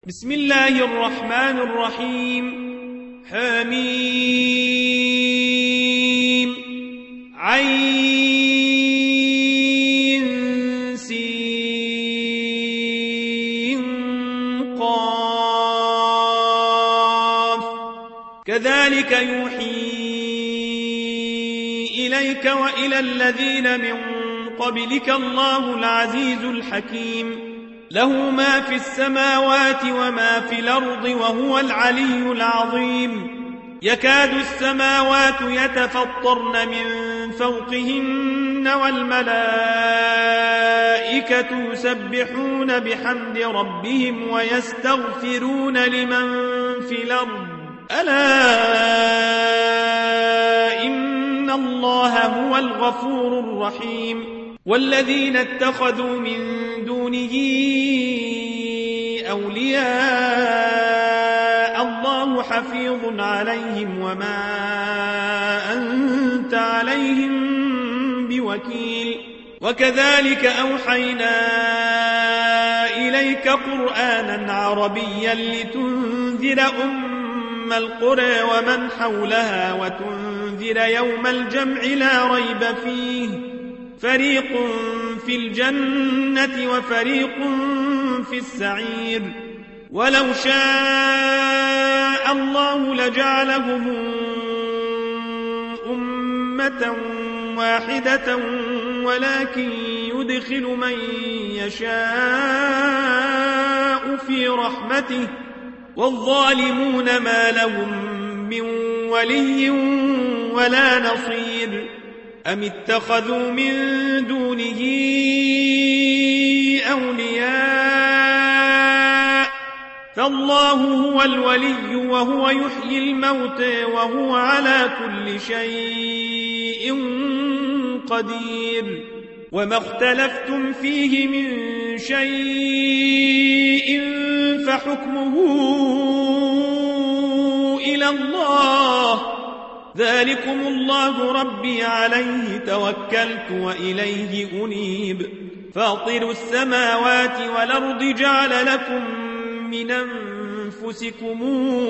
بسم الله الرحمن الرحيم. حميم عين سين قاف كذلك يوحي إليك وإلى الذين من قبلك الله العزيز الحكيم له ما في السماوات وما في الأرض وهو العلي العظيم يكاد السماوات يتفطرن من فوقهن والملائكة يسبحون بحمد ربهم ويستغفرون لمن في الأرض ألا إن الله هو الغفور الرحيم والذين اتخذوا من دونه أولياء الله حفيظ عليهم وما أنت عليهم بوكيل وكذلك أوحينا إليك قرآنا عربيا لتنذر أم القرى ومن حولها وتنذر يوم الجمع لا ريب فيه فريق في الجنة وفريق في السعير ولو شاء الله لجعلهم أمة واحدة ولكن يدخل من يشاء في رحمته والظالمون ما لهم من ولي ولا نصير أم اتخذوا من دونه أولياء فالله هو الولي وهو يحيي الموتى وهو على كل شيء قدير وما اختلفتم فيه من شيء فحكمه إلى الله ذلكم الله ربي عليه توكلت وإليه أنيب فاطر السماوات والأرض جعل لكم من أنفسكم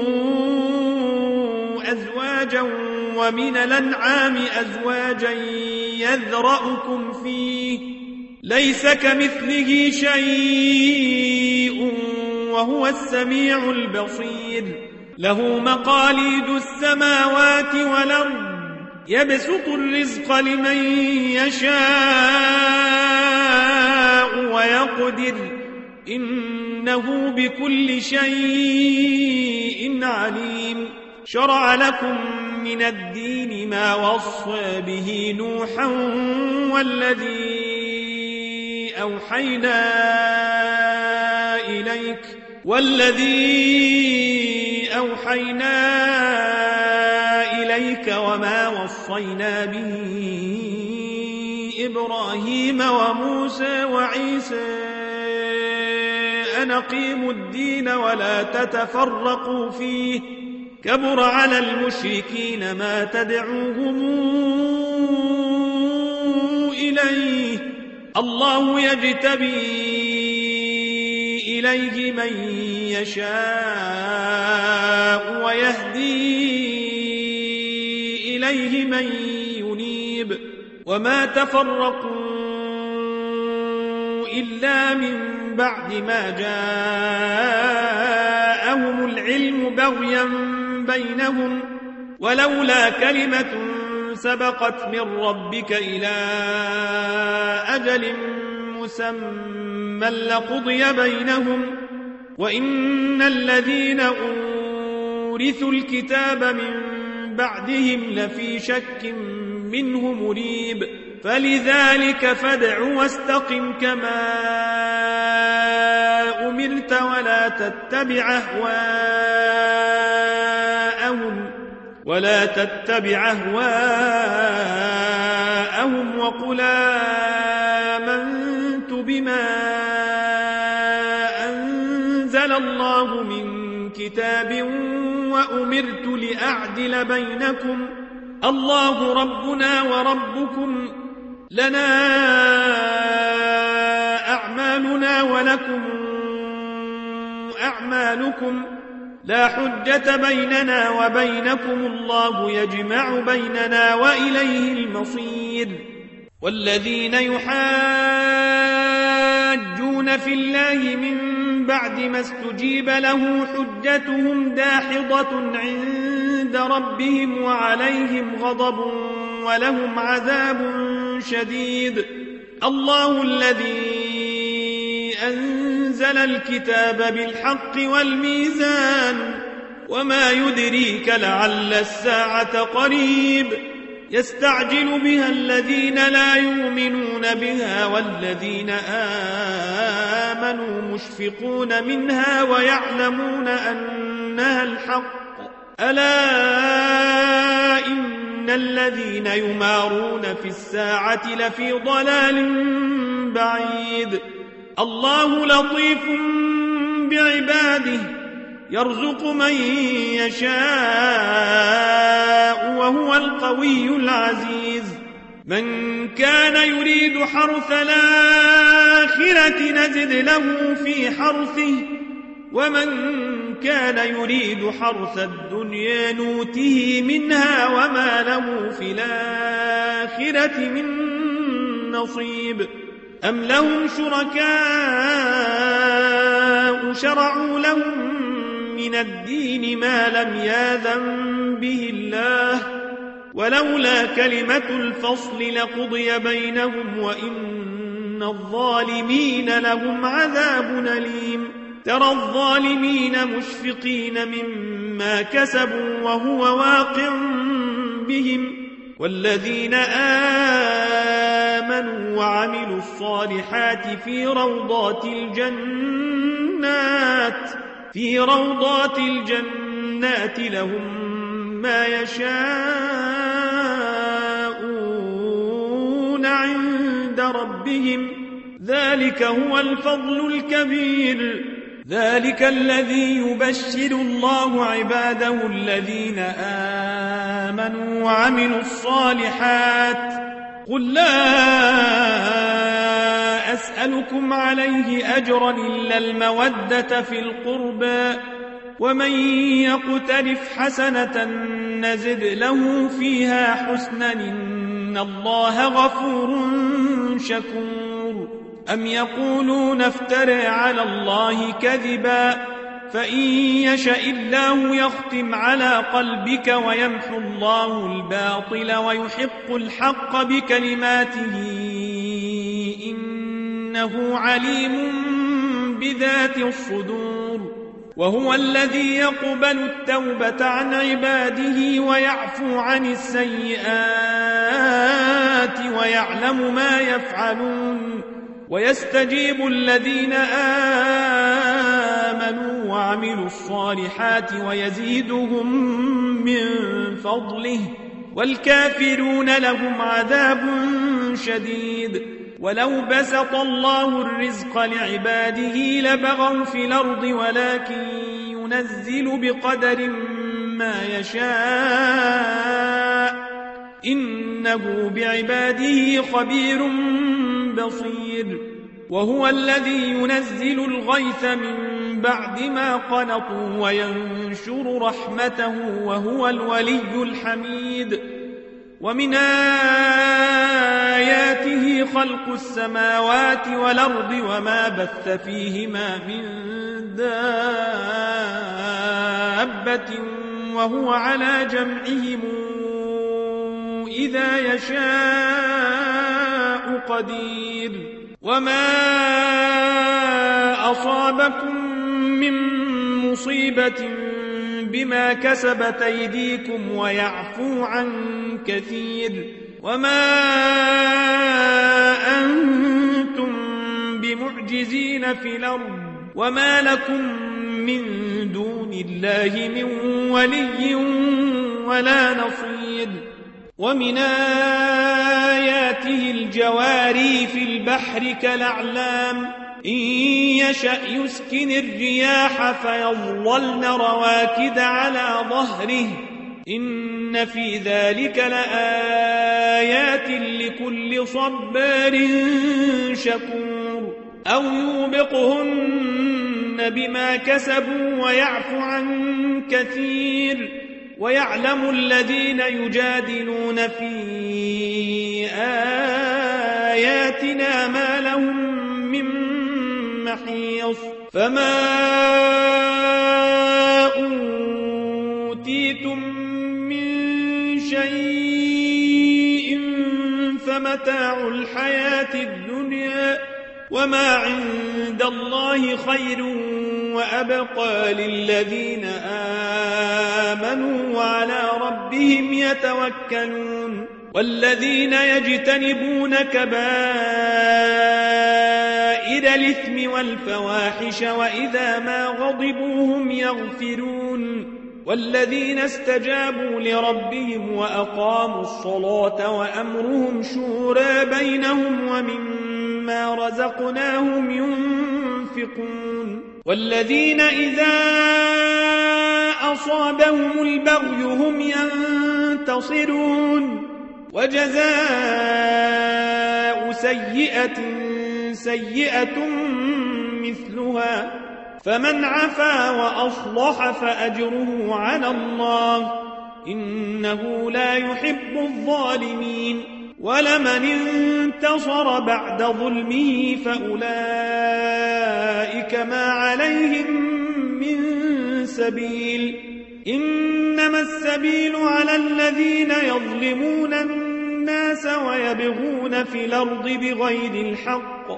أزواجا ومن الأنعام أزواجا يذرأكم فيه ليس كمثله شيء وهو السميع البصير له مقاليد السماوات والأرض يبسط الرزق لمن يشاء ويقدر إنه بكل شيء عليم شرع لكم من الدين ما وصى به نوحا والذي أوحينا إليك وما وصينا به إبراهيم وموسى وعيسى أن أقيموا الدين ولا تتفرقوا فيه كبر على المشركين ما تدعوهم إليه الله يجتبي إليه من يشاء ويهدي إليه من ينيب وما تفرقوا إلا من بعد ما جاءهم العلم بغيا بينهم ولولا كلمة سبقت من ربك إلى أجل مسمى لقضي بينهم وإن الذين أورثوا الكتاب من بعدهم لفي شك منه مريب فلذلك فادع واستقم كما أمرت ولا تتبع أهواءهم وقل آمنت بما أنزل الله من كتاب وأمرت لأعدل بينكم الله ربنا وربكم لنا أعمالنا ولكم أعمالكم لا حجة بيننا وبينكم الله يجمع بيننا وإليه المصير والذين يحاجون في الله من بعد ما استجيب له حجتهم داحضة عند ربهم وعليهم غضب ولهم عذاب شديد الله الذي أنزل الكتاب بالحق والميزان وما يدريك لعل الساعة قريب يستعجل بها الذين لا يؤمنون بها والذين آمنوا مشفقون منها ويعلمون أنها الحق ألا إن الذين يمارون في الساعة لفي ضلال بعيد الله لطيف بعباده يرزق من يشاء وهو القوي العزيز من كان يريد حرث الآخرة نزد له في حرثه ومن كان يريد حرث الدنيا نوته منها وما له في الآخرة من نصيب أم لهم شركاء شرعوا لهم من الدين ما لم يأذن به الله ولولا كلمة الفصل لقضي بينهم وإن الظالمين لهم عذاب أليم ترى الظالمين مشفقين مما كسبوا وهو واقع بهم والذين آمنوا وعملوا الصالحات في روضات الجنات لهم ما يشاءون عند ربهم ذلك هو الفضل الكبير ذلك الذي يبشر الله عباده الذين آمنوا وعملوا الصالحات قل لا أسألكم عليه أجرا إلا المودة في القربى ومن يقترف حسنة نزد له فيها حسنا إن الله غفور شكور أم يقولون افترى على الله كذبا فإن يشاء الله يختم على قلبك ويمحو الله الباطل ويحق الحق بكلماته إنه عليم بذات الصدور وهو الذي يقبل التوبة عن عباده ويعفو عن السيئات ويعلم ما يفعلون ويستجيب الذين آمنوا وعملوا الصالحات ويزيدهم من فضله والكافرون لهم عذاب شديد ولو بسط الله الرزق لعباده لبغوا في الأرض ولكن ينزل بقدر ما يشاء إنه بعباده خبير بصير وهو الذي ينزل الغيث من بعد ما قنطوا وينشر رحمته وهو الولي الحميد ومن آياته خلق السماوات والأرض وما بث فيهما من دابة وهو على جمعهم إذا يشاء قدير وما أصابكم من مصيبة بما كسبت أيديكم ويعفو عن كثير وما أنتم بمعجزين في الأرض وما لكم من دون الله من ولي ولا نصير ومن آياته الجواري في البحر كالأعلام إن يشأ يسكن الرياح فيظللن رواكد على ظهره إن في ذلك لآيات لكل صبار شكور أو يوبقهن بما كسبوا ويعفو عن كثير ويعلم الذين يجادلون في آياتنا ما لهم من محيص فما أوتيتم من شيء فمتاع الحياة الدنيا وما عند الله خير وأبقى للذين آمنوا وعلى ربهم يتوكلون والذين يجتنبون كبائر الإثم والفواحش وإذا ما غضبوا هم يغفرون والذين استجابوا لربهم وأقاموا الصلاة وأمرهم شورى بينهم ومما رزقناهم ينفقون والذين إذا أصابهم البغي هم ينتصرون وجزاء سيئة سيئة مثلها فمن عفا وأصلح فأجره على الله إنه لا يحب الظالمين ولمن انتصر بعد ظلمه فأولئك ما عليهم من سبيل إنما السبيل على الذين يظلمون الناس ويبغون في الأرض بغير الحق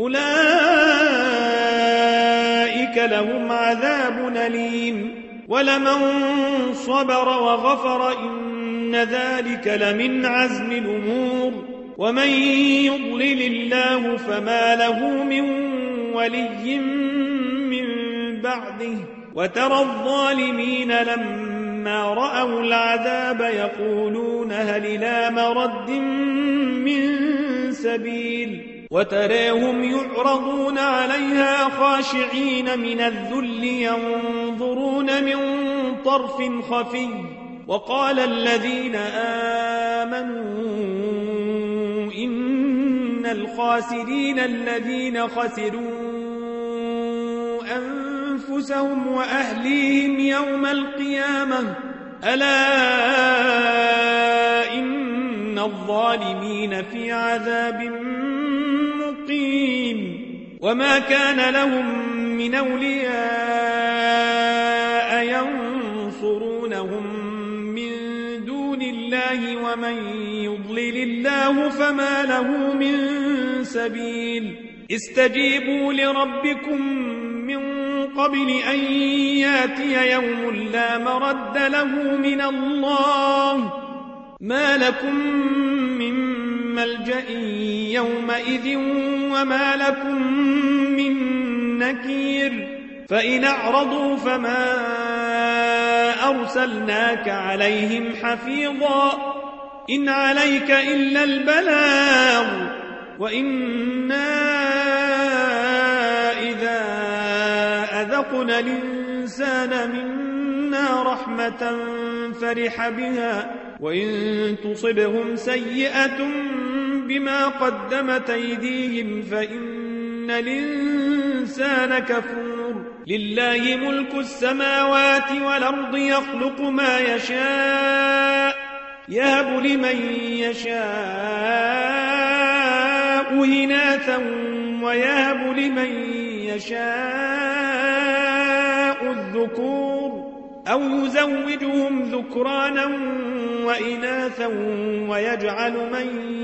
أولئك لهم عذاب أليم ولمن صبر وغفر إن ذلك لمن عزم الأمور ومن يضلل الله فما له من ولي من بعده وترى الظالمين لما رأوا العذاب يقولون هل إلى مرد من سبيل وتراهم يعرضون عليها خاشعين من الذل ينظرون من طرف خفي وقال الذين آمنوا إن الخاسرين الذين خسروا أنفسهم وأهليهم يوم القيامة ألا إن الظالمين في عذاب مقيم وما كان لهم من أولياء ينصرونهم من دون الله ومن يضلل الله فما له من سبيل استجيبوا لربكم من قبل أن ياتي يوم لا مرد له من الله ما لكم من ملجأ يومئذ وما لكم من نكير فإن أعرضوا فما أرسلناك عليهم حفيظا إن عليك إلا البلاغ وإنا إذا أذقنا الإنسان منا رحمة فرح بها وإن تصبهم سيئة بما قدمت أيديهم فإن الإنسان كفور لله ملك السماوات والأرض يخلق ما يشاء يهب لمن يشاء إناثا ويهب لمن يشاء الذكور أو يزوجهم ذكرانا وإناثا ويجعل من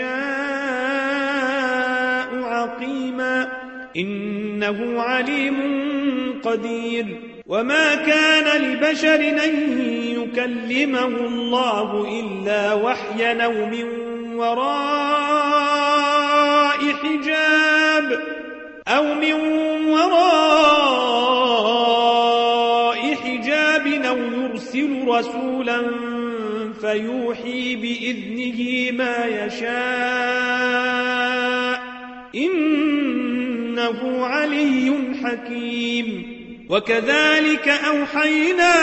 يشاء عقيما إنه عليم قدير وما كان لبشر أن يكلمه الله إلا وحيا أو من وراء حجاب أو يرسل رسولا فيوحي بإذنه ما يشاء إنه علي حكيم وكذلك أوحينا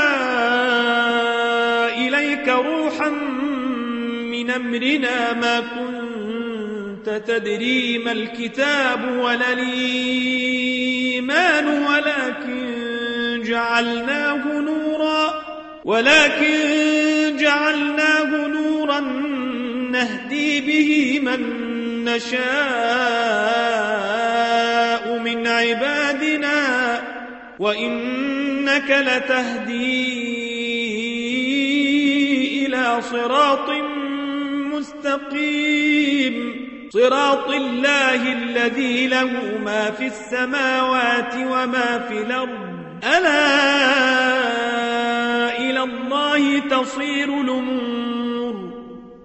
إليك روحا من أمرنا ما كنت تدري ما الكتاب ولا الإيمان الإيمان ولكن جعلناه نورا نهدي به من نشاء من عبادنا وإنك لتهدي إلى صراط مستقيم صراط الله الذي له ما في السماوات وما في الأرض ألا إلى الله تصير الأمور